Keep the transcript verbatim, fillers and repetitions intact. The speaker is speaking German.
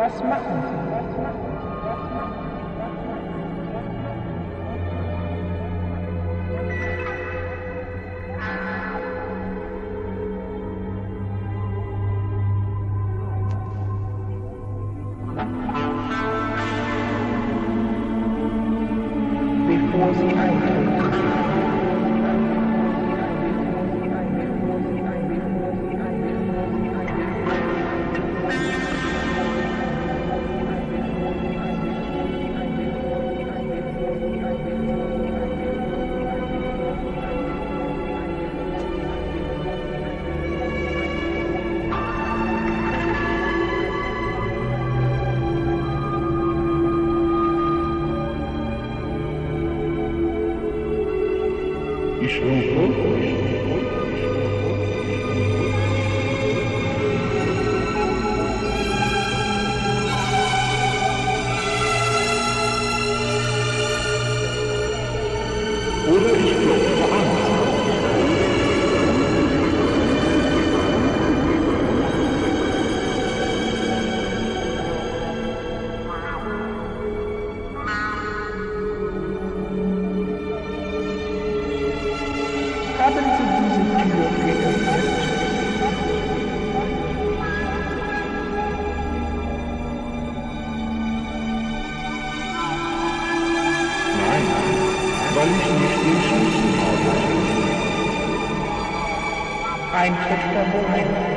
Was machen Sie? Was machen Sie? Bevor Sie eintreten. Ich rufe. Oder ich klopfe an. Haben Sie diese Tür geöffnet? Nein, weil ich nicht den Schlüssel habe. Eintritt verboten.